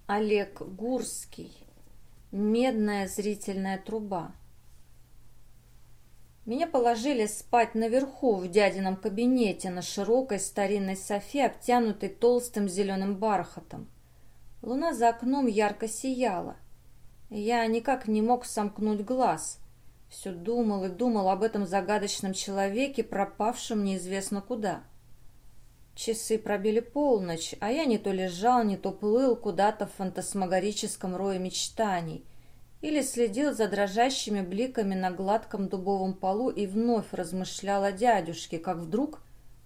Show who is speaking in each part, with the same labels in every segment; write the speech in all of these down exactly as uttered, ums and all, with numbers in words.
Speaker 1: Олег Гурский. Медная зрительная труба. Меня положили спать наверху в дядином кабинете на широкой старинной софе, обтянутой толстым зеленым бархатом. Луна за окном ярко сияла. Я никак не мог сомкнуть глаз. Все думал и думал об этом загадочном человеке, пропавшем неизвестно куда. Часы пробили полночь, а я не то лежал, не то плыл куда-то в фантасмагорическом рое мечтаний или следил за дрожащими бликами на гладком дубовом полу и вновь размышлял о дядюшке, как вдруг...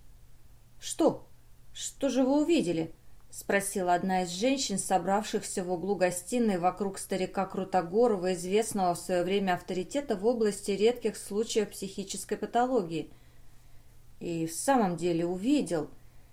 Speaker 1: «Что? Что же вы увидели?» — спросила одна из женщин, собравшихся в углу гостиной вокруг старика Крутогорова, известного в свое время авторитета в области редких случаев психической патологии. И в самом деле увидел...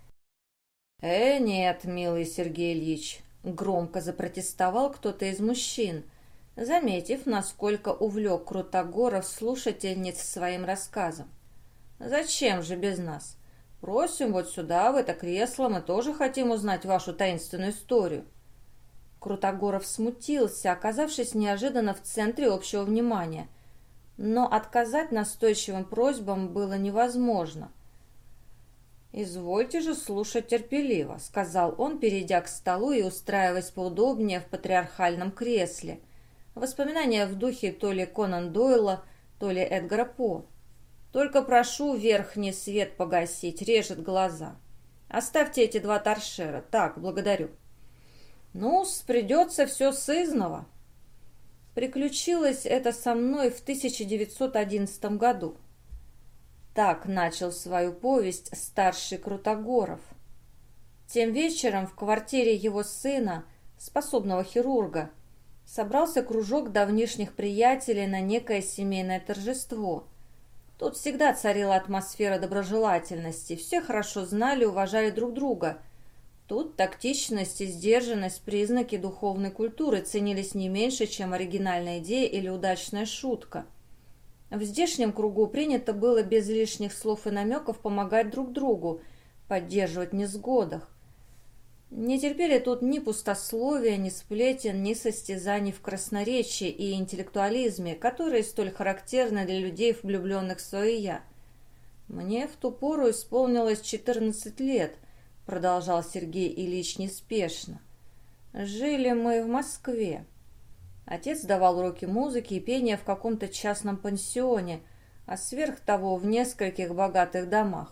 Speaker 1: «Э, нет, милый Сергей Ильич», — громко запротестовал кто-то из мужчин, заметив, насколько увлек Крутогоров слушательниц своим рассказом. «Зачем же без нас? Просим вот сюда, в это кресло, мы тоже хотим узнать вашу таинственную историю». Крутогоров смутился, оказавшись неожиданно в центре общего внимания, но отказать настойчивым просьбам было невозможно. «Извольте же слушать терпеливо», — сказал он, перейдя к столу и устраиваясь поудобнее в патриархальном кресле. Воспоминания в духе то ли Конан Дойла, то ли Эдгара По. «Только прошу верхний свет погасить, режет глаза. Оставьте эти два торшера. Так, благодарю». «Ну-с, придется все сызнова». Приключилось это со мной в тысяча девятьсот одиннадцатом году. Так начал свою повесть старший Крутогоров. Тем вечером в квартире его сына, способного хирурга, собрался кружок давнишних приятелей на некое семейное торжество. Тут всегда царила атмосфера доброжелательности, все хорошо знали и уважали друг друга. Тут тактичность и сдержанность, признаки духовной культуры, ценились не меньше, чем оригинальная идея или удачная шутка. В здешнем кругу принято было без лишних слов и намеков помогать друг другу, поддерживать в несгодах. Не терпели тут ни пустословия, ни сплетен, ни состязаний в красноречии и интеллектуализме, которые столь характерны для людей, влюбленных в свое «я». «Мне в ту пору исполнилось четырнадцать лет», — продолжал Сергей Ильич неспешно. «Жили мы в Москве. Отец давал уроки музыки и пения в каком-то частном пансионе, а сверх того в нескольких богатых домах.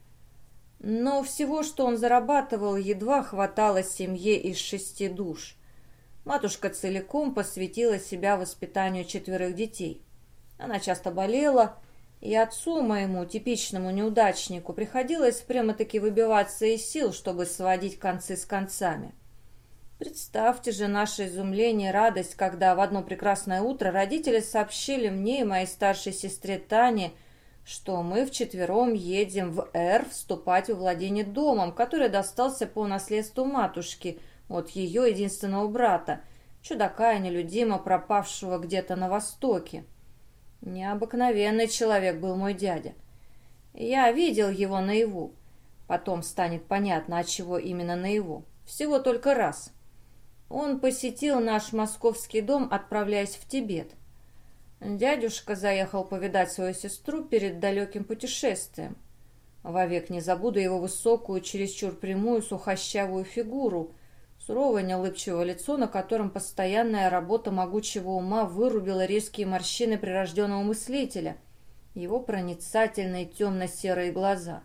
Speaker 1: Но всего, что он зарабатывал, едва хватало семье из шести душ. Матушка целиком посвятила себя воспитанию четверых детей. Она часто болела, и отцу моему, типичному неудачнику, приходилось прямо-таки выбиваться из сил, чтобы сводить концы с концами. Представьте же наше изумление и радость, когда в одно прекрасное утро родители сообщили мне и моей старшей сестре Тане, что мы вчетвером едем в Р вступать во владение домом, который достался по наследству матушки от ее единственного брата, чудака и нелюдимо пропавшего где-то на Востоке. Необыкновенный человек был мой дядя. Я видел его наяву. Потом станет понятно, отчего именно наяву. Всего только раз. Он посетил наш московский дом, отправляясь в Тибет. Дядюшка заехал повидать свою сестру перед далеким путешествием. Вовек не забуду его высокую, чересчур прямую, сухощавую фигуру, суровое неулыбчивое лицо, на котором постоянная работа могучего ума вырубила резкие морщины прирожденного мыслителя, его проницательные темно-серые глаза.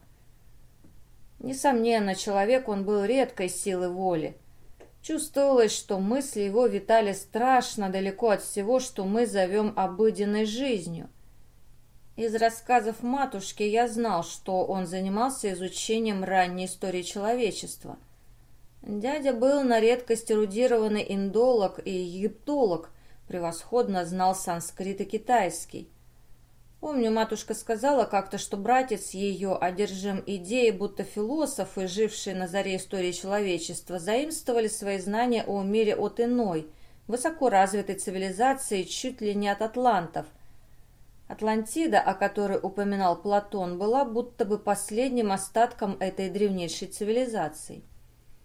Speaker 1: Несомненно, человек он был редкой силы воли. Чувствовалось, что мысли его витали страшно далеко от всего, что мы зовем обыденной жизнью. Из рассказов матушки я знал, что он занимался изучением ранней истории человечества. Дядя был на редкость эрудированный индолог и египтолог, превосходно знал санскрит и китайский. Помню, матушка сказала как-то, что братец ее одержим идеей, будто философы, жившие на заре истории человечества, заимствовали свои знания о мире от иной, высоко развитой цивилизации, чуть ли не от атлантов. Атлантида, о которой упоминал Платон, была будто бы последним остатком этой древнейшей цивилизации.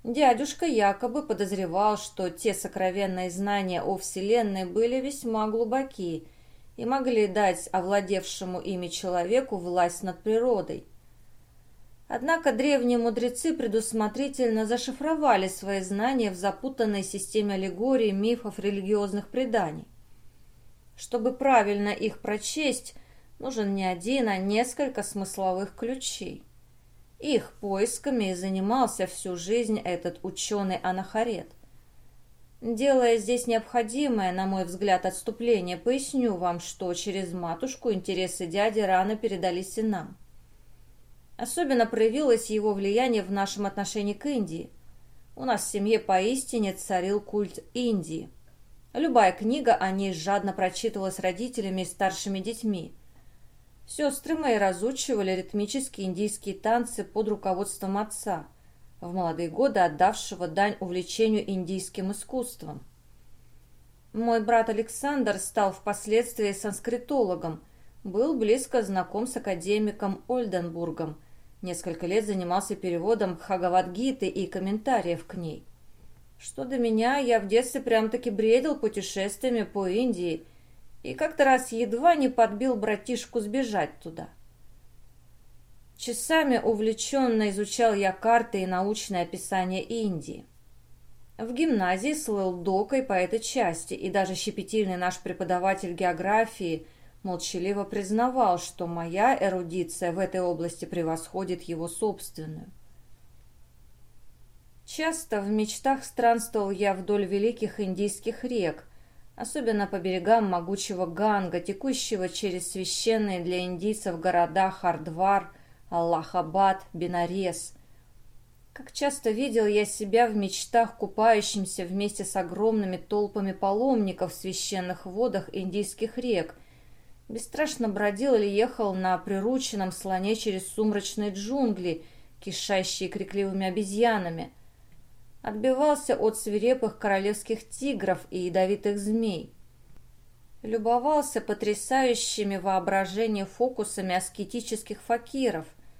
Speaker 1: Дядюшка якобы подозревал, что те сокровенные знания о Вселенной были весьма глубоки и могли дать овладевшему ими человеку власть над природой. Однако древние мудрецы предусмотрительно зашифровали свои знания в запутанной системе аллегорий, мифов, религиозных преданий. Чтобы правильно их прочесть, нужен не один, а несколько смысловых ключей. Их поисками и занимался всю жизнь этот ученый-анахарет. Делая здесь необходимое, на мой взгляд, отступление, поясню вам, что через матушку интересы дяди рано передались и нам. Особенно проявилось его влияние в нашем отношении к Индии. У нас в семье поистине царил культ Индии. Любая книга о ней жадно прочитывалась родителями и старшими детьми. Сестры мои разучивали ритмические индийские танцы под руководством отца, в молодые годы отдавшего дань увлечению индийским искусством. Мой брат Александр стал впоследствии санскритологом, был близко знаком с академиком Ольденбургом, несколько лет занимался переводом Бхагавад-гиты и комментариев к ней. Что до меня, я в детстве прям-таки бредил путешествиями по Индии и как-то раз едва не подбил братишку сбежать туда. Часами увлеченно изучал я карты и научное описание Индии. В гимназии слыл докой по этой части, и даже щепетильный наш преподаватель географии молчаливо признавал, что моя эрудиция в этой области превосходит его собственную. Часто в мечтах странствовал я вдоль великих индийских рек, особенно по берегам могучего Ганга, текущего через священные для индийцев города Хардвар, Аллахабад, Бенарес. Как часто видел я себя в мечтах купающимся вместе с огромными толпами паломников в священных водах индийских рек, бесстрашно бродил или ехал на прирученном слоне через сумрачные джунгли, кишащие крикливыми обезьянами, отбивался от свирепых королевских тигров и ядовитых змей, любовался потрясающими воображение фокусами аскетических факиров.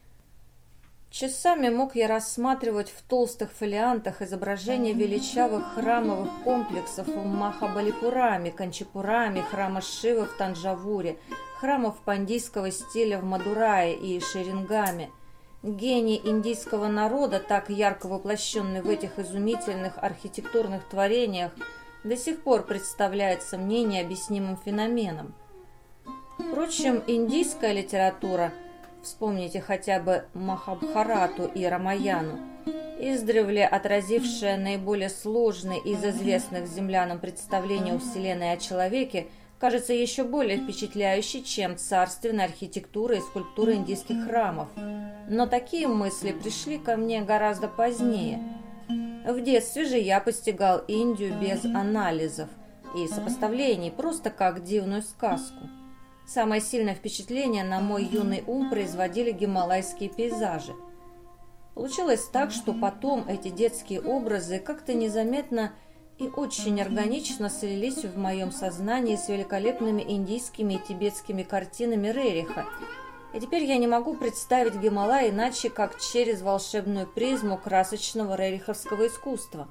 Speaker 1: Часами мог я рассматривать в толстых фолиантах изображения величавых храмовых комплексов в Махабалипураме, Канчипураме, храма Шивы в Танджавуре, храмов пандийского стиля в Мадурае и Шерингаме. Гений индийского народа, так ярко воплощенный в этих изумительных архитектурных творениях, до сих пор представляется мне необъяснимым феноменом. Впрочем, индийская литература, вспомните хотя бы Махабхарату и Рамаяну, издревле отразившая наиболее сложные из известных землянам представления о Вселенной и о человеке, кажется еще более впечатляющей, чем царственная архитектура и скульптура индийских храмов. Но такие мысли пришли ко мне гораздо позднее. В детстве же я постигал Индию без анализов и сопоставлений, просто как дивную сказку. Самое сильное впечатление на мой юный ум производили гималайские пейзажи. Получилось так, что потом эти детские образы как-то незаметно и очень органично слились в моем сознании с великолепными индийскими и тибетскими картинами Рериха. И теперь я не могу представить Гималай иначе, как через волшебную призму красочного рериховского искусства.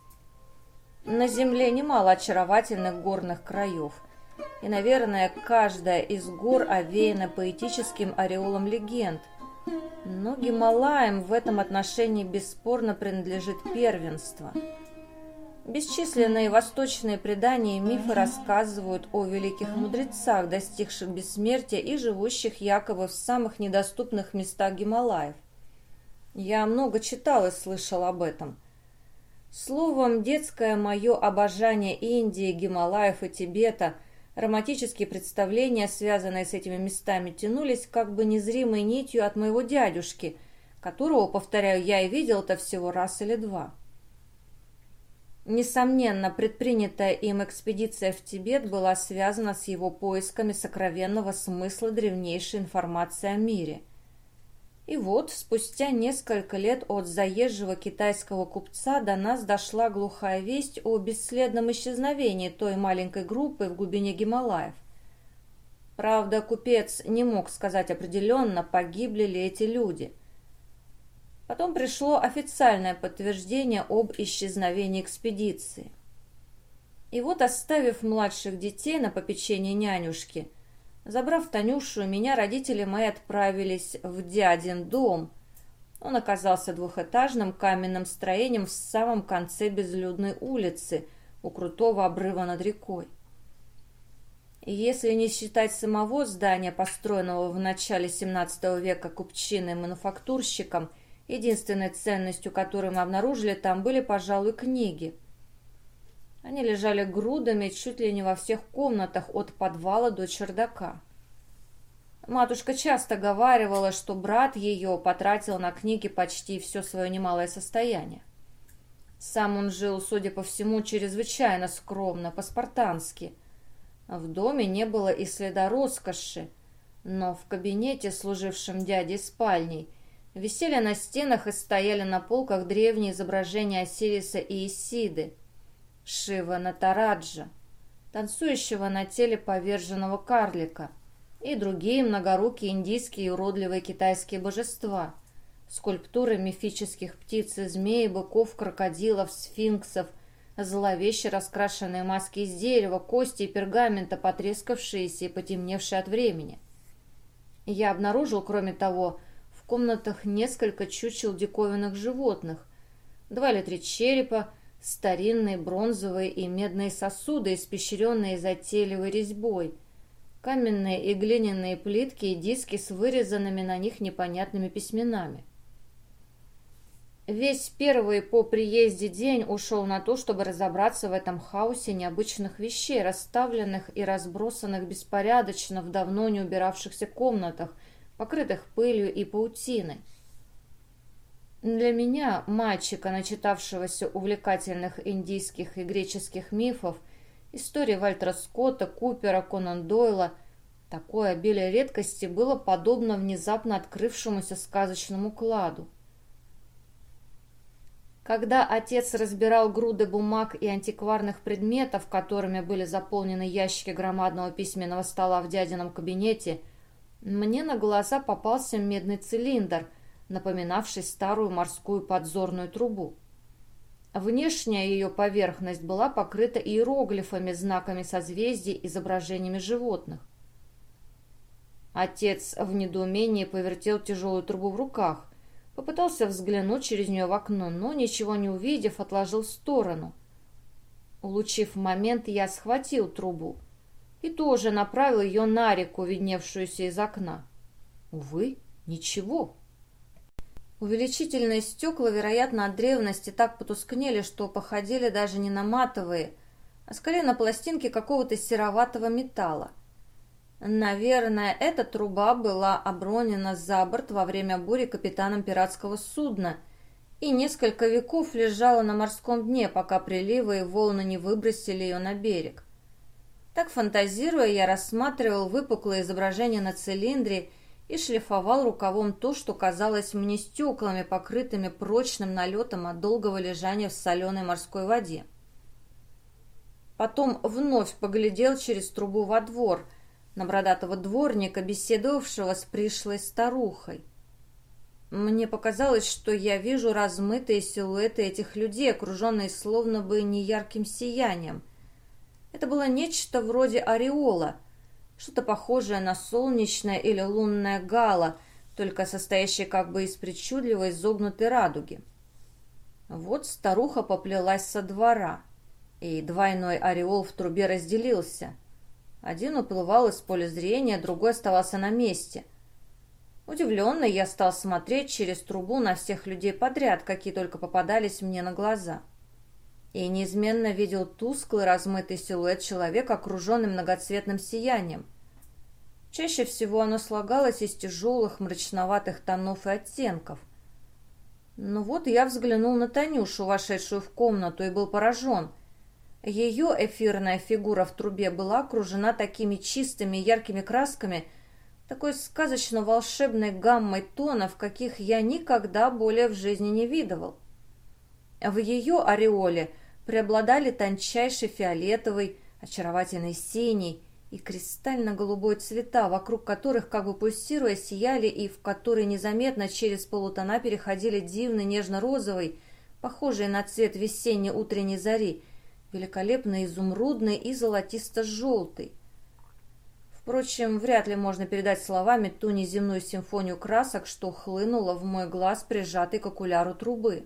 Speaker 1: На земле немало очаровательных горных краев, и, наверное, каждая из гор овеяна поэтическим ореолом легенд. Но Гималаям в этом отношении бесспорно принадлежит первенство. Бесчисленные восточные предания и мифы рассказывают о великих мудрецах, достигших бессмертия и живущих якобы в самых недоступных местах Гималаев. Я много читал и слышал об этом. Словом, детское мое обожание Индии, Гималаев и Тибета, романтические представления, связанные с этими местами, тянулись как бы незримой нитью от моего дядюшки, которого, повторяю, я и видел-то всего раз или два. Несомненно, предпринятая им экспедиция в Тибет была связана с его поисками сокровенного смысла древнейшей информации о мире. И вот, спустя несколько лет от заезжего китайского купца до нас дошла глухая весть о бесследном исчезновении той маленькой группы в глубине Гималаев. Правда, купец не мог сказать определенно, погибли ли эти люди. Потом пришло официальное подтверждение об исчезновении экспедиции. И вот, оставив младших детей на попечение нянюшки, забрав Танюшу, меня родители мои отправились в дядин дом. Он оказался двухэтажным каменным строением в самом конце безлюдной улицы, у крутого обрыва над рекой. И если не считать самого здания, построенного в начале семнадцатого века купчиной-мануфактурщиком, единственной ценностью, которую мы обнаружили там, были, пожалуй, книги. Они лежали грудами чуть ли не во всех комнатах от подвала до чердака. Матушка часто говаривала, что брат ее потратил на книги почти все свое немалое состояние. Сам он жил, судя по всему, чрезвычайно скромно, по-спартански. В доме не было и следа роскоши, но в кабинете, служившем дяде спальней, висели на стенах и стояли на полках древние изображения Осириса и Исиды, Шива Натараджа, танцующего на теле поверженного карлика, и другие многорукие индийские и уродливые китайские божества, скульптуры мифических птиц и змей, быков, крокодилов, сфинксов, зловеще раскрашенные маски из дерева, кости и пергамента, потрескавшиеся и потемневшие от времени. Я обнаружил, кроме того, в комнатах несколько чучел диковинных животных, два или три черепа, старинные бронзовые и медные сосуды, испещренные затейливой резьбой, каменные и глиняные плитки и диски с вырезанными на них непонятными письменами. Весь первый по приезде день ушел на то, чтобы разобраться в этом хаосе необычных вещей, расставленных и разбросанных беспорядочно в давно не убиравшихся комнатах, покрытых пылью и паутиной. Для меня, мальчика, начитавшегося увлекательных индийских и греческих мифов, истории Вальтера Скотта, Купера, Конан Дойла, такое обилие редкости было подобно внезапно открывшемуся сказочному кладу. Когда отец разбирал груды бумаг и антикварных предметов, которыми были заполнены ящики громадного письменного стола в дядином кабинете, мне на глаза попался медный цилиндр, напоминавший старую морскую подзорную трубу. Внешняя ее поверхность была покрыта иероглифами, знаками созвездий, изображениями животных. Отец в недоумении повертел тяжелую трубу в руках, попытался взглянуть через нее в окно, но, ничего не увидев, отложил в сторону. Улучив момент, я схватил трубу и тоже направил ее на реку, видневшуюся из окна. Увы, ничего. Увеличительные стекла, вероятно, от древности так потускнели, что походили даже не на матовые, а скорее на пластинки какого-то сероватого металла. Наверное, эта труба была обронена за борт во время бури капитаном пиратского судна и несколько веков лежала на морском дне, пока приливы и волны не выбросили ее на берег. Так, фантазируя, я рассматривал выпуклые изображения на цилиндре и шлифовал рукавом то, что казалось мне стеклами, покрытыми прочным налетом от долгого лежания в соленой морской воде. Потом вновь поглядел через трубу во двор, на бородатого дворника, беседовавшего с пришлой старухой. Мне показалось, что я вижу размытые силуэты этих людей, окруженные словно бы неярким сиянием. Это было нечто вроде ореола, что-то похожее на солнечное или лунное гало, только состоящее как бы из причудливо изогнутой радуги. Вот старуха поплелась со двора, и двойной ореол в трубе разделился. Один уплывал из поля зрения, другой оставался на месте. Удивленный, я стал смотреть через трубу на всех людей подряд, какие только попадались мне на глаза. И неизменно видел тусклый размытый силуэт человека, окруженный многоцветным сиянием. Чаще всего оно слагалось из тяжелых мрачноватых тонов и оттенков. Ну вот я взглянул на Танюшу, вошедшую в комнату, и был поражен. Ее эфирная фигура в трубе была окружена такими чистыми яркими красками, такой сказочно-волшебной гаммой тонов, каких я никогда более в жизни не видывал. В ее ореоле преобладали тончайший фиолетовый, очаровательный синий, и кристально-голубой цвета, вокруг которых, как бы пульсируя, сияли и в которые незаметно через полутона переходили дивный нежно-розовый, похожий на цвет весенней утренней зари, великолепный изумрудный и золотисто-желтый. Впрочем, вряд ли можно передать словами ту неземную симфонию красок, что хлынула в мой глаз, прижатый к окуляру трубы.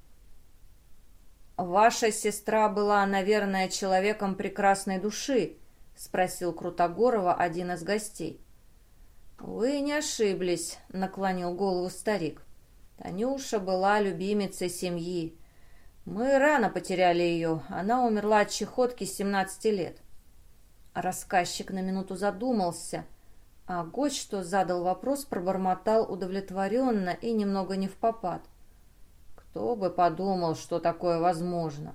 Speaker 1: «Ваша сестра была, наверное, человеком прекрасной души?» — спросил Крутогорова один из гостей. «Вы не ошиблись», — наклонил голову старик. «Танюша была любимицей семьи. Мы рано потеряли ее, она умерла от чахотки с семнадцати лет». Рассказчик на минуту задумался, а гость, что задал вопрос, пробормотал удовлетворенно и немного невпопад. «Кто бы подумал, что такое возможно?»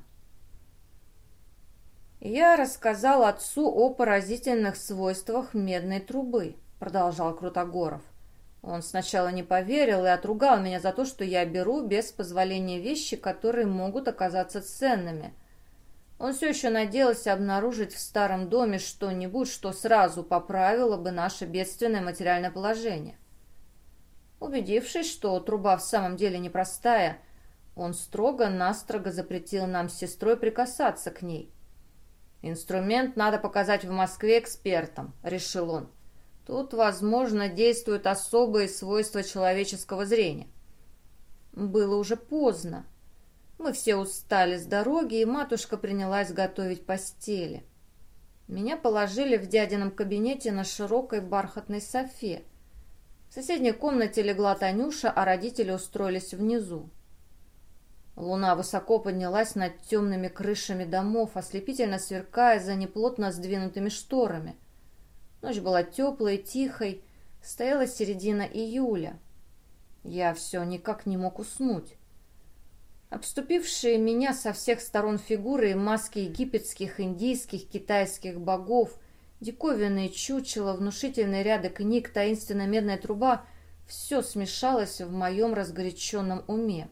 Speaker 1: «Я рассказал отцу о поразительных свойствах медной трубы», — продолжал Крутогоров. «Он сначала не поверил и отругал меня за то, что я беру без позволения вещи, которые могут оказаться ценными. Он все еще надеялся обнаружить в старом доме что-нибудь, что сразу поправило бы наше бедственное материальное положение. Убедившись, что труба в самом деле непростая, он строго-настрого запретил нам с сестрой прикасаться к ней. «Инструмент надо показать в Москве экспертам», — решил он. «Тут, возможно, действуют особые свойства человеческого зрения». Было уже поздно. Мы все устали с дороги, и матушка принялась готовить постели. Меня положили в дядином кабинете на широкой бархатной софе. В соседней комнате легла Танюша, а родители устроились внизу. Луна высоко поднялась над темными крышами домов, ослепительно сверкая за неплотно сдвинутыми шторами. Ночь была теплой, тихой, стояла середина июля. Я все никак не мог уснуть. Обступившие меня со всех сторон фигуры и маски египетских, индийских, китайских богов, диковинные чучела, внушительные ряды книг, таинственная медная труба — все смешалось в моем разгоряченном уме.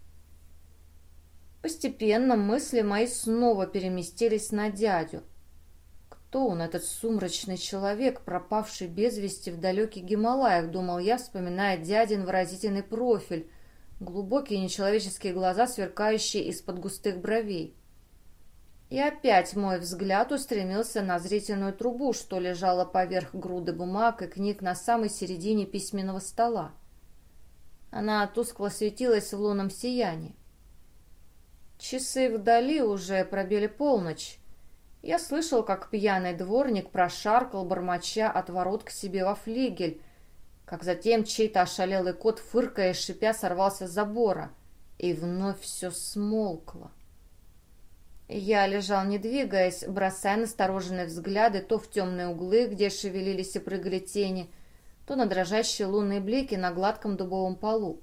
Speaker 1: Постепенно мысли мои снова переместились на дядю. Кто он, этот сумрачный человек, пропавший без вести в далеких Гималаях, думал я, вспоминая дядин выразительный профиль, глубокие нечеловеческие глаза, сверкающие из-под густых бровей. И опять мой взгляд устремился на зрительную трубу, что лежала поверх груды бумаг и книг на самой середине письменного стола. Она тускло светилась в лунном сиянии. Часы вдали уже пробили полночь. Я слышал, как пьяный дворник прошаркал, бормоча от ворот к себе во флигель, как затем чей-то ошалелый кот, фыркая и шипя, сорвался с забора, и вновь все смолкло. Я лежал, не двигаясь, бросая настороженные взгляды то в темные углы, где шевелились и прыгали тени, то на дрожащие лунные блики на гладком дубовом полу.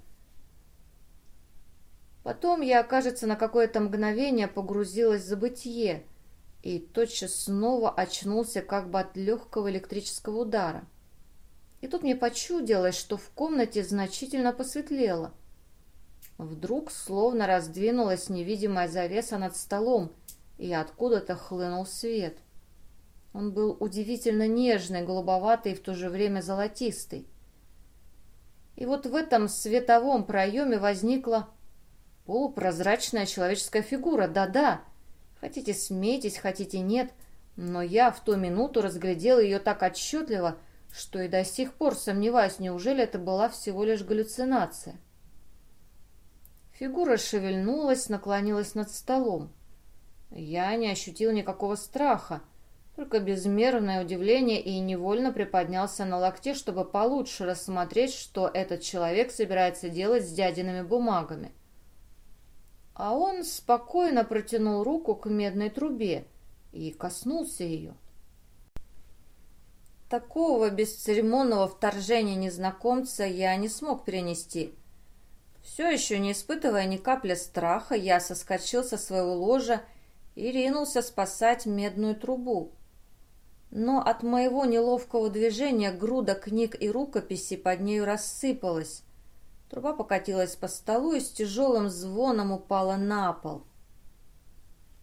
Speaker 1: Потом я, кажется, на какое-то мгновение погрузилась в забытье и тотчас снова очнулся как бы от легкого электрического удара. И тут мне почудилось, что в комнате значительно посветлело. Вдруг словно раздвинулась невидимая завеса над столом, и откуда-то хлынул свет. Он был удивительно нежный, голубоватый и в то же время золотистый. И вот в этом световом проеме возникла полупрозрачная человеческая фигура. Да-да, хотите смейтесь, хотите нет, но я в ту минуту разглядел ее так отчетливо, что и до сих пор сомневаюсь, неужели это была всего лишь галлюцинация. Фигура шевельнулась, наклонилась над столом. Я не ощутил никакого страха, только безмерное удивление, и невольно приподнялся на локте, чтобы получше рассмотреть, что этот человек собирается делать с дядиными бумагами. А он спокойно протянул руку к медной трубе и коснулся ее. Такого бесцеремонного вторжения незнакомца я не смог перенести. Все еще не испытывая ни капли страха, я соскочил со своего ложа и ринулся спасать медную трубу. Но от моего неловкого движения груда книг и рукописей под нею рассыпалась. Труба покатилась по столу и с тяжелым звоном упала на пол.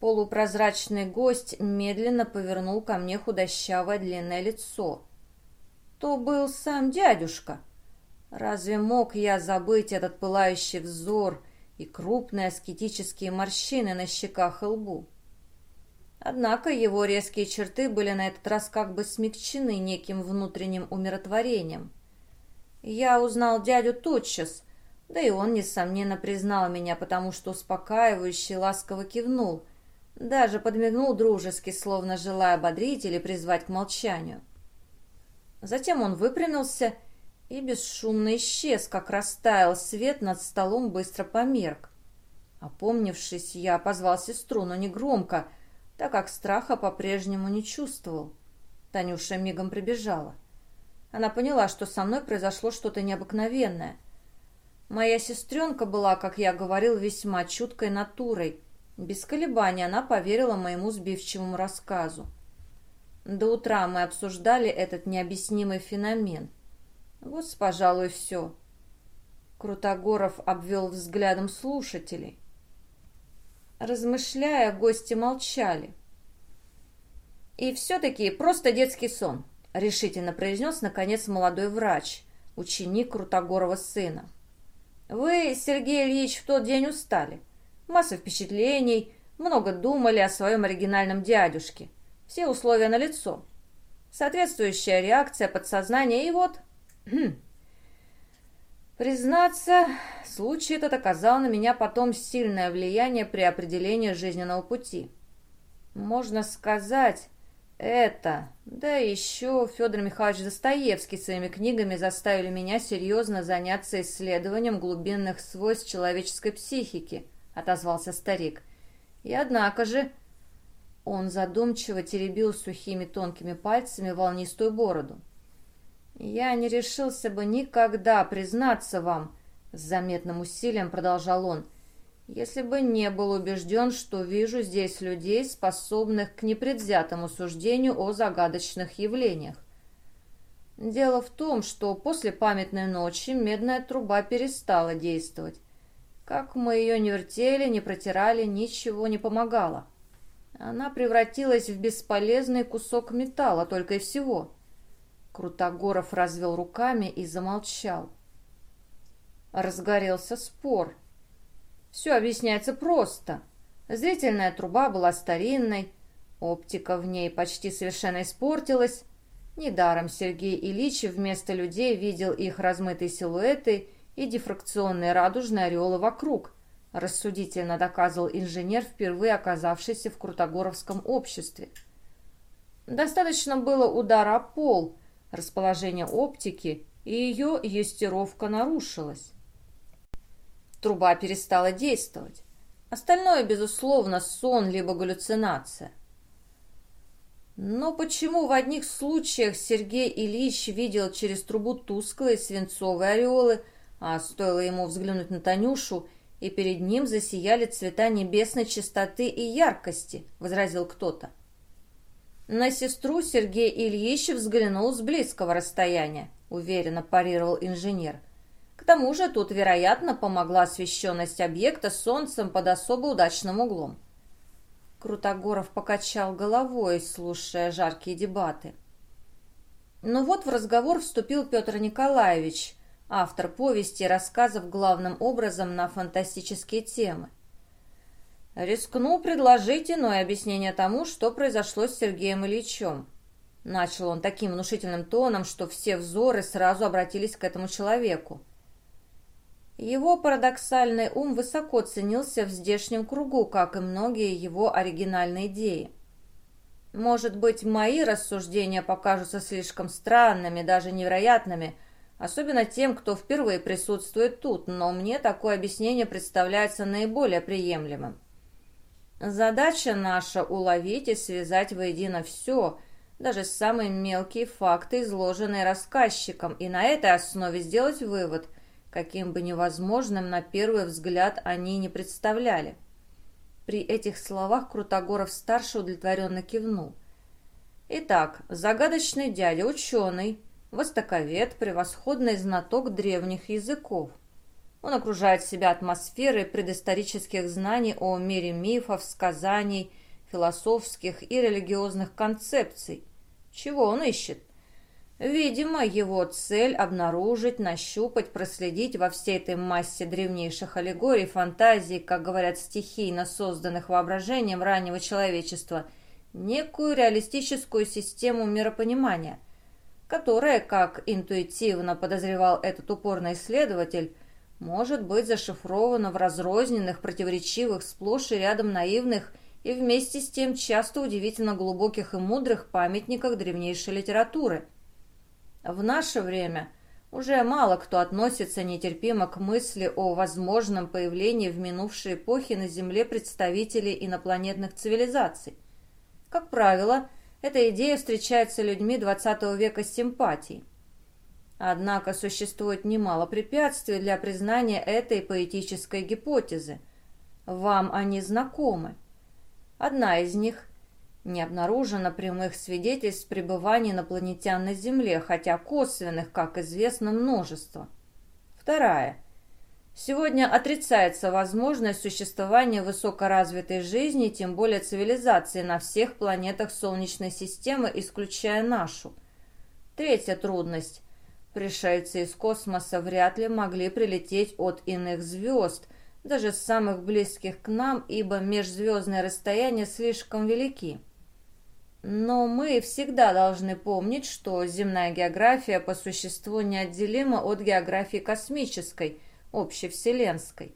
Speaker 1: Полупрозрачный гость медленно повернул ко мне худощавое длинное лицо. То был сам дядюшка. Разве мог я забыть этот пылающий взор и крупные аскетические морщины на щеках и лбу? Однако его резкие черты были на этот раз как бы смягчены неким внутренним умиротворением. Я узнал дядю тотчас, да и он, несомненно, признал меня, потому что успокаивающе ласково кивнул, даже подмигнул дружески, словно желая ободрить или призвать к молчанию. Затем он выпрямился и бесшумно исчез, как растаял свет над столом, быстро померк. Опомнившись, я позвал сестру, но не громко, так как страха по-прежнему не чувствовал. Танюша мигом прибежала. Она поняла, что со мной произошло что-то необыкновенное. Моя сестренка была, как я говорил, весьма чуткой натурой. Без колебаний она поверила моему сбивчивому рассказу. До утра мы обсуждали этот необъяснимый феномен. Вот, пожалуй, все. Крутогоров обвел взглядом слушателей. Размышляя, гости молчали. «И все-таки просто детский сон», — решительно произнес, наконец, молодой врач, ученик Крутогорова сына. «Вы, Сергей Ильич, в тот день устали. Масса впечатлений, много думали о своем оригинальном дядюшке. Все условия налицо. Соответствующая реакция подсознания, и вот...» Признаться, случай этот оказал на меня потом сильное влияние при определении жизненного пути. Можно сказать, это, да еще Федор Михайлович Достоевский своими книгами заставили меня серьезно заняться исследованием глубинных свойств человеческой психики, отозвался старик. И однако же... Он задумчиво теребил сухими тонкими пальцами волнистую бороду. «Я не решился бы никогда признаться вам», — с заметным усилием продолжал он, «если бы не был убежден, что вижу здесь людей, способных к непредвзятому суждению о загадочных явлениях. Дело в том, что после памятной ночи медная труба перестала действовать. Как мы ее не вертели, не протирали, ничего не помогало. Она превратилась в бесполезный кусок металла, только и всего». Крутогоров развел руками и замолчал. Разгорелся спор. Все объясняется просто. Зрительная труба была старинной, оптика в ней почти совершенно испортилась. Недаром Сергей Ильич вместо людей видел их размытые силуэты и дифракционные радужные ореолы вокруг, рассудительно доказывал инженер, впервые оказавшийся в крутогоровском обществе. Достаточно было удара о пол, расположение оптики, и ее юстировка нарушилась. Труба перестала действовать. Остальное, безусловно, сон либо галлюцинация. Но почему в одних случаях Сергей Ильич видел через трубу тусклые свинцовые ореолы, а стоило ему взглянуть на Танюшу, и перед ним засияли цвета небесной чистоты и яркости, возразил кто-то. На сестру Сергей Ильич взглянул с близкого расстояния, уверенно парировал инженер. К тому же тут, вероятно, помогла освещенность объекта солнцем под особо удачным углом. Крутогоров покачал головой, слушая жаркие дебаты. Но вот в разговор вступил Петр Николаевич, автор повести и рассказов главным образом на фантастические темы. «Рискну предложить иное объяснение тому, что произошло с Сергеем Ильичем». Начал он таким внушительным тоном, что все взоры сразу обратились к этому человеку. Его парадоксальный ум высоко ценился в здешнем кругу, как и многие его оригинальные идеи. Может быть, мои рассуждения покажутся слишком странными, даже невероятными, особенно тем, кто впервые присутствует тут, но мне такое объяснение представляется наиболее приемлемым. Задача наша — уловить и связать воедино все, даже самые мелкие факты, изложенные рассказчиком, и на этой основе сделать вывод, каким бы невозможным на первый взгляд они не представляли. При этих словах Крутогоров-старший удовлетворенно кивнул. Итак, загадочный дядя, ученый, востоковед, превосходный знаток древних языков. Он окружает себя атмосферой предысторических знаний о мире мифов, сказаний, философских и религиозных концепций. Чего он ищет? Видимо, его цель – обнаружить, нащупать, проследить во всей этой массе древнейших аллегорий, фантазий, как говорят, стихийно созданных воображением раннего человечества, некую реалистическую систему миропонимания, которая, как интуитивно подозревал этот упорный исследователь, может быть зашифрована в разрозненных, противоречивых, сплошь и рядом наивных и вместе с тем часто удивительно глубоких и мудрых памятниках древнейшей литературы. В наше время уже мало кто относится нетерпимо к мысли о возможном появлении в минувшей эпохе на Земле представителей инопланетных цивилизаций. Как правило, эта идея встречается людьми двадцатого века с симпатией. Однако существует немало препятствий для признания этой поэтической гипотезы. Вам они знакомы. Одна из них – не обнаружено прямых свидетельств пребывания инопланетян на Земле, хотя косвенных, как известно, множество. Вторая. Сегодня отрицается возможность существования высокоразвитой жизни, тем более цивилизации, на всех планетах Солнечной системы, исключая нашу. Третья трудность. Пришельцы из космоса вряд ли могли прилететь от иных звезд, даже с самых близких к нам, ибо межзвездные расстояния слишком велики. Но мы всегда должны помнить, что земная география по существу неотделима от географии космической, общевселенской.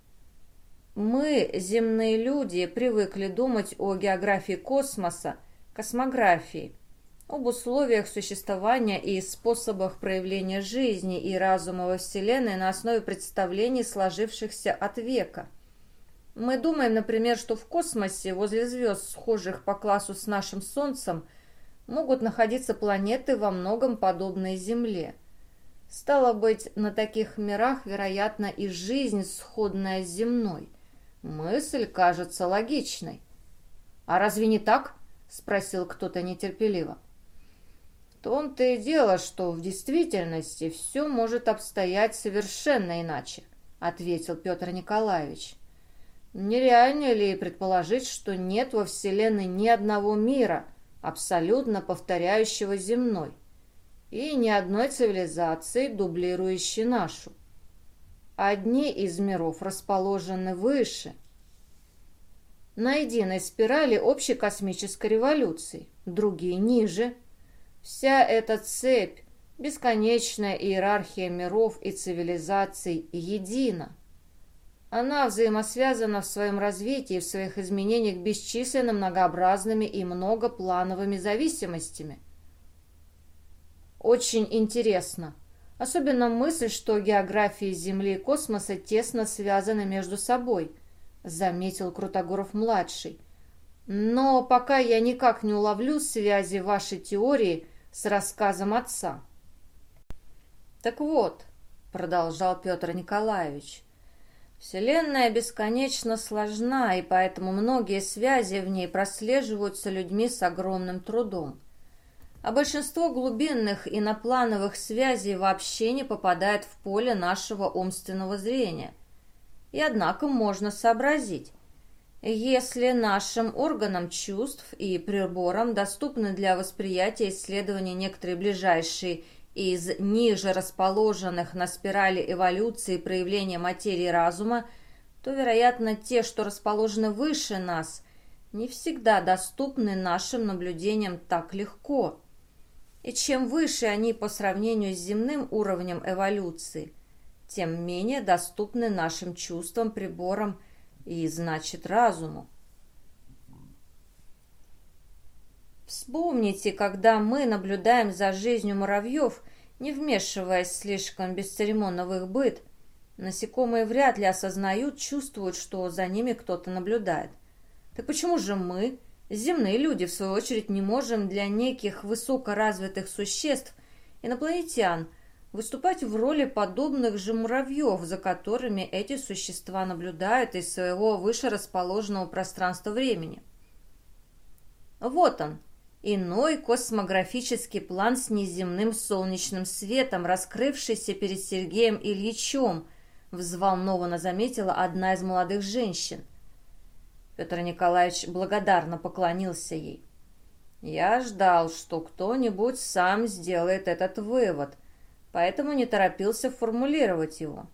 Speaker 1: Мы, земные люди, привыкли думать о географии космоса, космографии, об условиях существования и способах проявления жизни и разума во Вселенной на основе представлений, сложившихся от века. Мы думаем, например, что в космосе, возле звезд, схожих по классу с нашим Солнцем, могут находиться планеты, во многом подобные Земле. Стало быть, на таких мирах, вероятно, и жизнь, сходная с земной. Мысль кажется логичной. «А разве не так?» – спросил кто-то нетерпеливо. В том-то и дело, что в действительности все может обстоять совершенно иначе, – ответил Петр Николаевич. Нереально ли предположить, что нет во Вселенной ни одного мира, абсолютно повторяющего земной, и ни одной цивилизации, дублирующей нашу? Одни из миров расположены выше, на единой спирали общей космической революции, другие ниже. Вся эта цепь, бесконечная иерархия миров и цивилизаций едина. Она взаимосвязана в своем развитии, в своих изменениях бесчисленно многообразными и многоплановыми зависимостями. Очень интересно. Особенно мысль, что географии Земли и космоса тесно связаны между собой, заметил Крутогоров-младший. Но пока я никак не уловлю связи вашей теории с рассказом отца. Так вот, продолжал Петр Николаевич, Вселенная бесконечно сложна, и поэтому многие связи в ней прослеживаются людьми с огромным трудом. А большинство глубинных иноплановых связей вообще не попадает в поле нашего умственного зрения. И однако можно сообразить, если нашим органам чувств и приборам доступны для восприятия и исследования некоторые ближайшие из ниже расположенных на спирали эволюции проявления материи разума, то, вероятно, те, что расположены выше нас, не всегда доступны нашим наблюдениям так легко. И чем выше они по сравнению с земным уровнем эволюции, тем менее доступны нашим чувствам, приборам и, значит, разуму. Вспомните, когда мы наблюдаем за жизнью муравьев, не вмешиваясь слишком бесцеремонно в их быт, насекомые вряд ли осознают, чувствуют, что за ними кто-то наблюдает. Так почему же мы, земные люди, в свою очередь, не можем для неких высокоразвитых существ, инопланетян, выступать в роли подобных же муравьев, за которыми эти существа наблюдают из своего выше расположенного пространства-времени? Вот он, иной космографический план с неземным солнечным светом, раскрывшийся перед Сергеем Ильичем, — взволнованно заметила одна из молодых женщин. Петр Николаевич благодарно поклонился ей. «Я ждал, что кто-нибудь сам сделает этот вывод, поэтому не торопился формулировать его».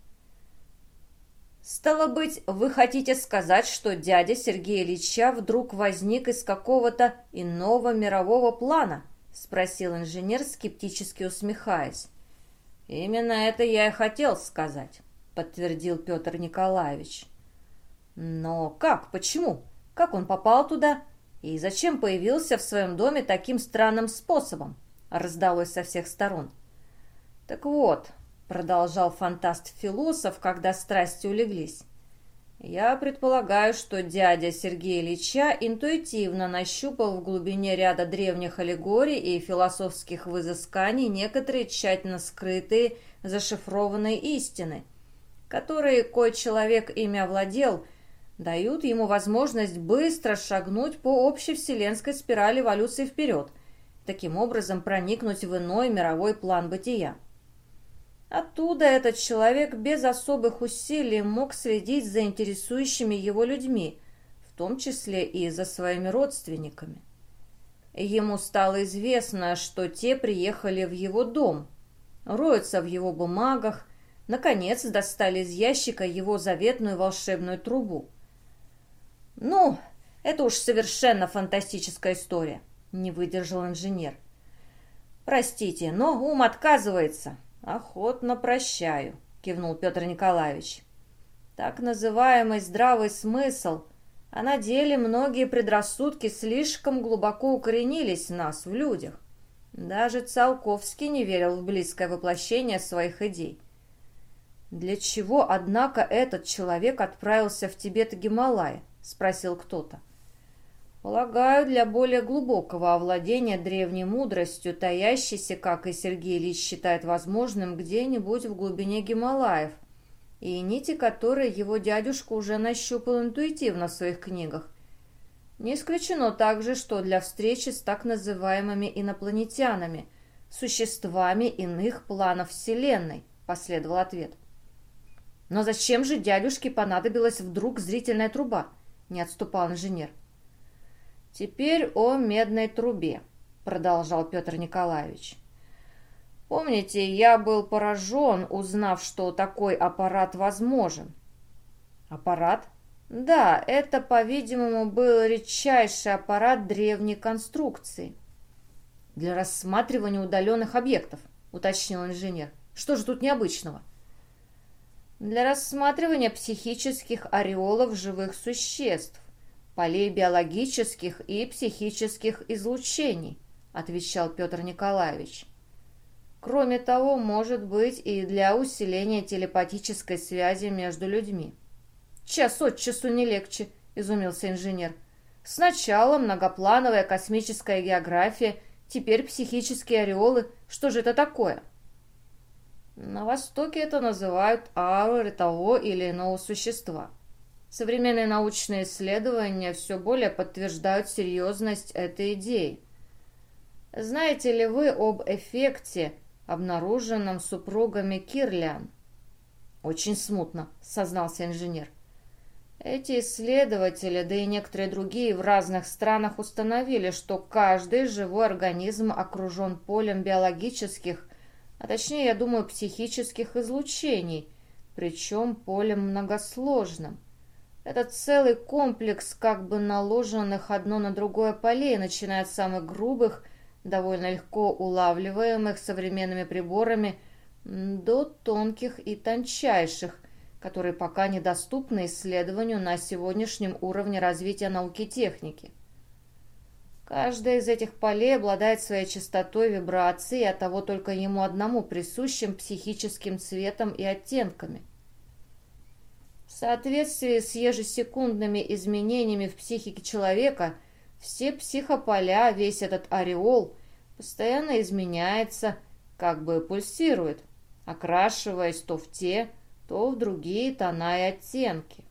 Speaker 1: «Стало быть, вы хотите сказать, что дядя Сергея Ильича вдруг возник из какого-то иного мирового плана?» — спросил инженер, скептически усмехаясь. «Именно это я и хотел сказать», — подтвердил Петр Николаевич. «Но как? Почему? Как он попал туда? И зачем появился в своем доме таким странным способом?» — раздалось со всех сторон. «Так вот», — продолжал фантаст-философ, когда страсти улеглись, «я предполагаю, что дядя Сергея Ильича интуитивно нащупал в глубине ряда древних аллегорий и философских изысканий некоторые тщательно скрытые, зашифрованные истины, которые, кой человек ими овладел, дают ему возможность быстро шагнуть по общевселенской спирали эволюции вперед, таким образом проникнуть в иной мировой план бытия. Оттуда этот человек без особых усилий мог следить за интересующими его людьми, в том числе и за своими родственниками. Ему стало известно, что те приехали в его дом, роются в его бумагах, наконец достали из ящика его заветную волшебную трубу. «Ну, это уж совершенно фантастическая история», — не выдержал инженер. «Простите, но ум отказывается». «Охотно прощаю», — кивнул Петр Николаевич. «Так называемый здравый смысл, а на деле многие предрассудки слишком глубоко укоренились в нас, в людях. Даже Циолковский не верил в близкое воплощение своих идей. Для чего, однако, этот человек отправился в Тибет и Гималаи?» — спросил кто-то. «Полагаю, для более глубокого овладения древней мудростью, таящейся, как и Сергей Ильич считает возможным, где-нибудь в глубине Гималаев, и нити которой его дядюшка уже нащупал интуитивно в своих книгах. Не исключено также, что для встречи с так называемыми инопланетянами, существами иных планов Вселенной», — последовал ответ. «Но зачем же дядюшке понадобилась вдруг зрительная труба?» — не отступал инженер. «Теперь о медной трубе», — продолжал Петр Николаевич. «Помните, я был поражен, узнав, что такой аппарат возможен». «Аппарат?» «Да, это, по-видимому, был редчайший аппарат древней конструкции». «Для рассматривания удаленных объектов», — уточнил инженер. «Что же тут необычного?» «Для рассматривания психических ореолов живых существ, полей биологических и психических излучений», — отвечал Петр Николаевич. «Кроме того, может быть и для усиления телепатической связи между людьми». «Час от часу не легче», — изумился инженер. «Сначала многоплановая космическая география, теперь психические ореолы. Что же это такое?» «На Востоке это называют аурой того или иного существа. Современные научные исследования все более подтверждают серьезность этой идеи. Знаете ли вы об эффекте, обнаруженном супругами Кирлиан?» «Очень смутно», — сознался инженер. «Эти исследователи, да и некоторые другие в разных странах установили, что каждый живой организм окружен полем биологических, а точнее, я думаю, психических излучений, причем полем многосложным. Это целый комплекс как бы наложенных одно на другое полей, начиная от самых грубых, довольно легко улавливаемых современными приборами, до тонких и тончайших, которые пока недоступны исследованию на сегодняшнем уровне развития науки и техники. Каждое из этих полей обладает своей частотой вибраций и оттого только ему одному присущим психическим цветом и оттенками. В соответствии с ежесекундными изменениями в психике человека, все психополя, весь этот ореол, постоянно изменяется, как бы пульсирует, окрашиваясь то в те, то в другие тона и оттенки.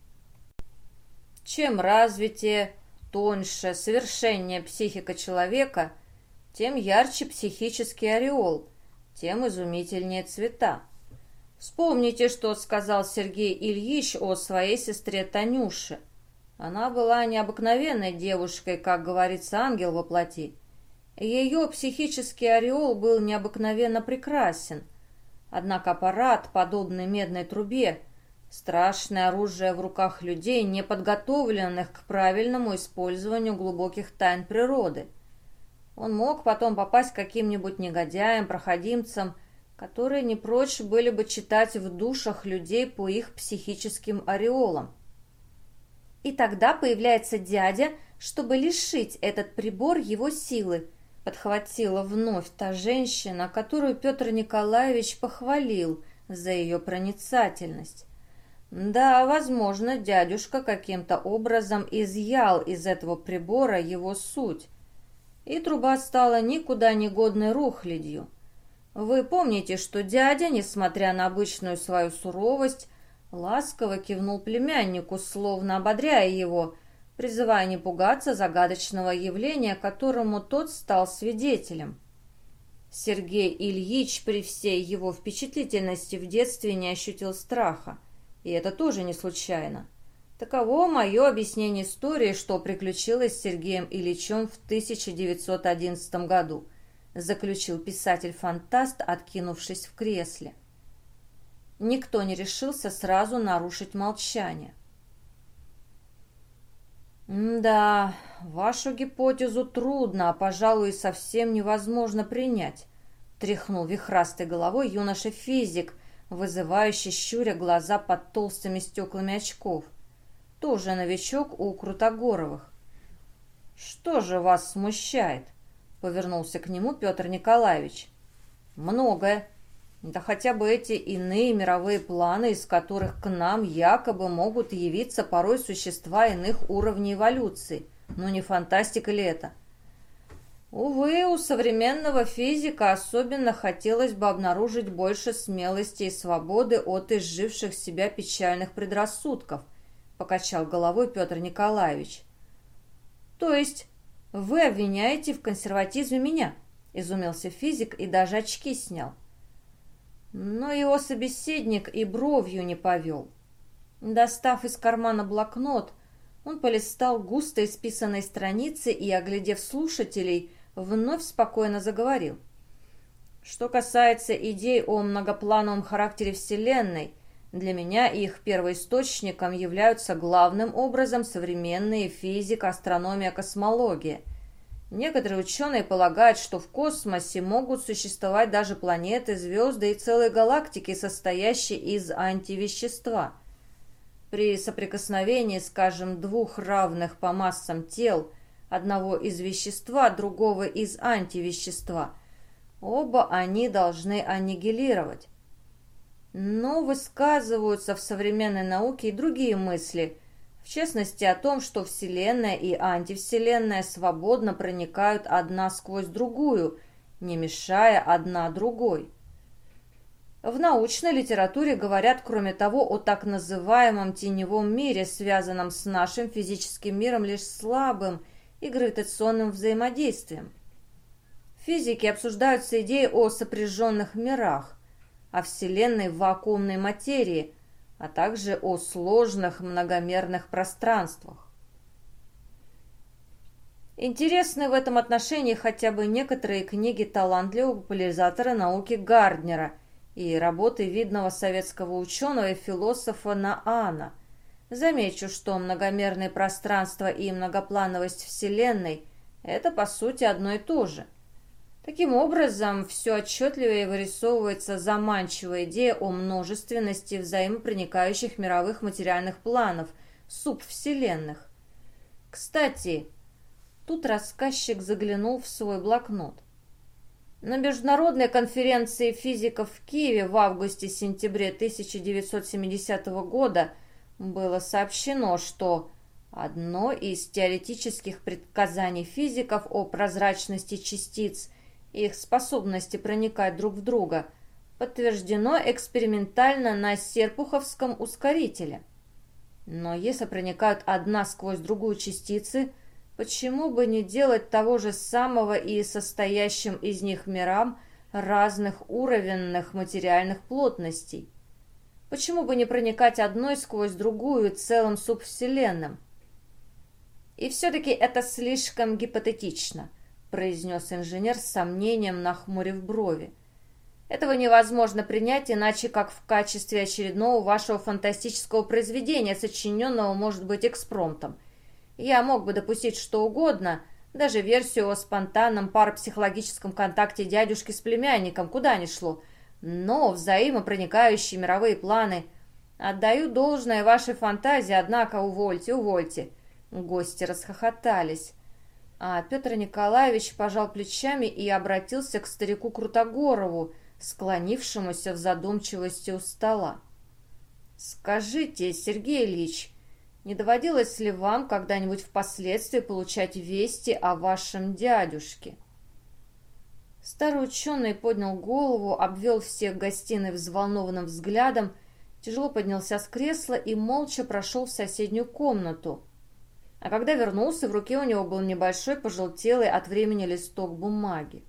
Speaker 1: Чем развитие, тоньше, совершеннее психика человека, тем ярче психический ореол, тем изумительнее цвета. Вспомните, что сказал Сергей Ильич о своей сестре Танюше. Она была необыкновенной девушкой, как говорится, ангел во плоти. Ее психический ореол был необыкновенно прекрасен. Однако аппарат, подобный медной трубе, страшное оружие в руках людей, не подготовленных к правильному использованию глубоких тайн природы. Он мог потом попасть к каким-нибудь негодяям, проходимцам, которые не прочь были бы читать в душах людей по их психическим ореолам. И тогда появляется дядя, чтобы лишить этот прибор его силы, подхватила вновь та женщина, которую Петр Николаевич похвалил за ее проницательность. Да, возможно, дядюшка каким-то образом изъял из этого прибора его суть, и труба стала никуда не годной рухлядью. Вы помните, что дядя, несмотря на обычную свою суровость, ласково кивнул племяннику, словно ободряя его, призывая не пугаться загадочного явления, которому тот стал свидетелем. Сергей Ильич при всей его впечатлительности в детстве не ощутил страха, и это тоже не случайно. Таково мое объяснение истории, что приключилось с Сергеем Ильичем в тысяча девятьсот одиннадцатом году, заключил писатель-фантаст, откинувшись в кресле. Никто не решился сразу нарушить молчание. «Да, вашу гипотезу трудно, а, пожалуй, совсем невозможно принять», — тряхнул вихрастой головой юноша-физик, вызывающий щуря глаза под толстыми стеклами очков. Тоже новичок у Крутогоровых. «Что же вас смущает?» — повернулся к нему Петр Николаевич. «Многое. Да хотя бы эти иные мировые планы, из которых к нам якобы могут явиться порой существа иных уровней эволюции. Ну не фантастика ли это? Увы, у современного физика особенно хотелось бы обнаружить больше смелости и свободы от изживших себя печальных предрассудков», — покачал головой Петр Николаевич. «То есть вы обвиняете в консерватизме меня?» — изумился физик и даже очки снял. Но его собеседник и бровью не повел. Достав из кармана блокнот, он полистал густо исписанные страницы и, оглядев слушателей, вновь спокойно заговорил. «Что касается идей о многоплановом характере Вселенной, для меня их первоисточником являются главным образом современные физика, астрономия, космология. Некоторые ученые полагают, что в космосе могут существовать даже планеты, звезды и целые галактики, состоящие из антивещества. При соприкосновении, скажем, двух равных по массам тел, одного из вещества, другого из антивещества, оба они должны аннигилировать. Но высказываются в современной науке и другие мысли, в частности о том, что Вселенная и антивселенная свободно проникают одна сквозь другую, не мешая одна другой. В научной литературе говорят, кроме того, о так называемом теневом мире, связанном с нашим физическим миром лишь слабым и гравитационным взаимодействием. В физике обсуждаются идеи о сопряженных мирах, о Вселенной в вакуумной материи, а также о сложных многомерных пространствах. Интересны в этом отношении хотя бы некоторые книги талантливого популяризатора науки Гарднера и работы видного советского ученого и философа Наана. Замечу, что многомерные пространства и многоплановость Вселенной – это, по сути, одно и то же. Таким образом, все отчетливее вырисовывается заманчивая идея о множественности взаимопроникающих мировых материальных планов, субвселенных. Кстати, тут рассказчик заглянул в свой блокнот. На международной конференции физиков в Киеве в августе-сентябре тысяча девятьсот семидесятого года было сообщено, что одно из теоретических предсказаний физиков о прозрачности частиц и их способности проникать друг в друга подтверждено экспериментально на Серпуховском ускорителе. Но если проникают одна сквозь другую частицы, почему бы не делать того же самого и состоящим из них мирам разных уровенных материальных плотностей? Почему бы не проникать одной сквозь другую целым субвселенным? И все-таки это слишком гипотетично, произнес инженер с сомнением, нахмурив брови. Этого невозможно принять иначе, как в качестве очередного вашего фантастического произведения, сочиненного, может быть, экспромтом. Я мог бы допустить что угодно, даже версию о спонтанном парапсихологическом контакте дядюшки с племянником, куда ни шло, но взаимопроникающие мировые планы. Отдаю должное вашей фантазии, однако увольте, увольте. Гости расхохотались. А Петр Николаевич пожал плечами и обратился к старику Крутогорову, склонившемуся в задумчивости у стола. «Скажите, Сергей Ильич, не доводилось ли вам когда-нибудь впоследствии получать вести о вашем дядюшке?» Старый ученый поднял голову, обвел всех гостиной взволнованным взглядом, тяжело поднялся с кресла и молча прошел в соседнюю комнату. А когда вернулся, в руке у него был небольшой, пожелтелый от времени листок бумаги.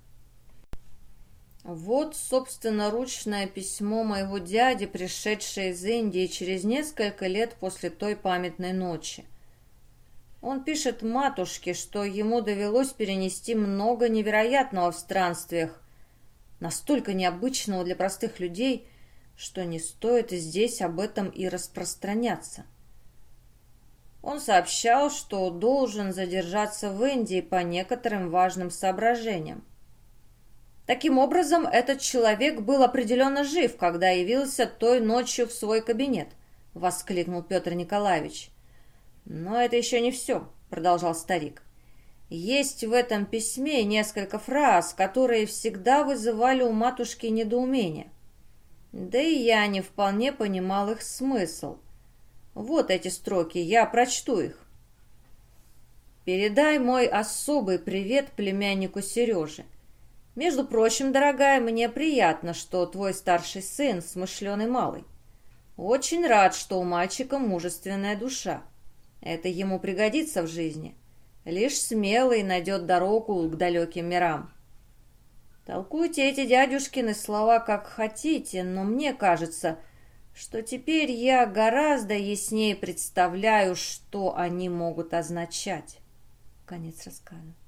Speaker 1: «Вот, собственноручное письмо моего дяди, пришедшее из Индии через несколько лет после той памятной ночи. Он пишет матушке, что ему довелось перенести много невероятного в странствиях, настолько необычного для простых людей, что не стоит здесь об этом и распространяться. Он сообщал, что должен задержаться в Индии по некоторым важным соображениям. Таким образом, этот человек был определенно жив, когда явился той ночью в свой кабинет», — воскликнул Петр Николаевич. «Но это еще не все», — продолжал старик. «Есть в этом письме несколько фраз, которые всегда вызывали у матушки недоумение. Да и я не вполне понимал их смысл. Вот эти строки, я прочту их. «Передай мой особый привет племяннику Сереже. Между прочим, дорогая, мне приятно, что твой старший сын смышленый малый. Очень рад, что у мальчика мужественная душа. Это ему пригодится в жизни. Лишь смелый найдет дорогу к далеким мирам. Толкуйте эти дядюшкины слова как хотите, но мне кажется, что теперь я гораздо яснее представляю, что они могут означать». Конец рассказа.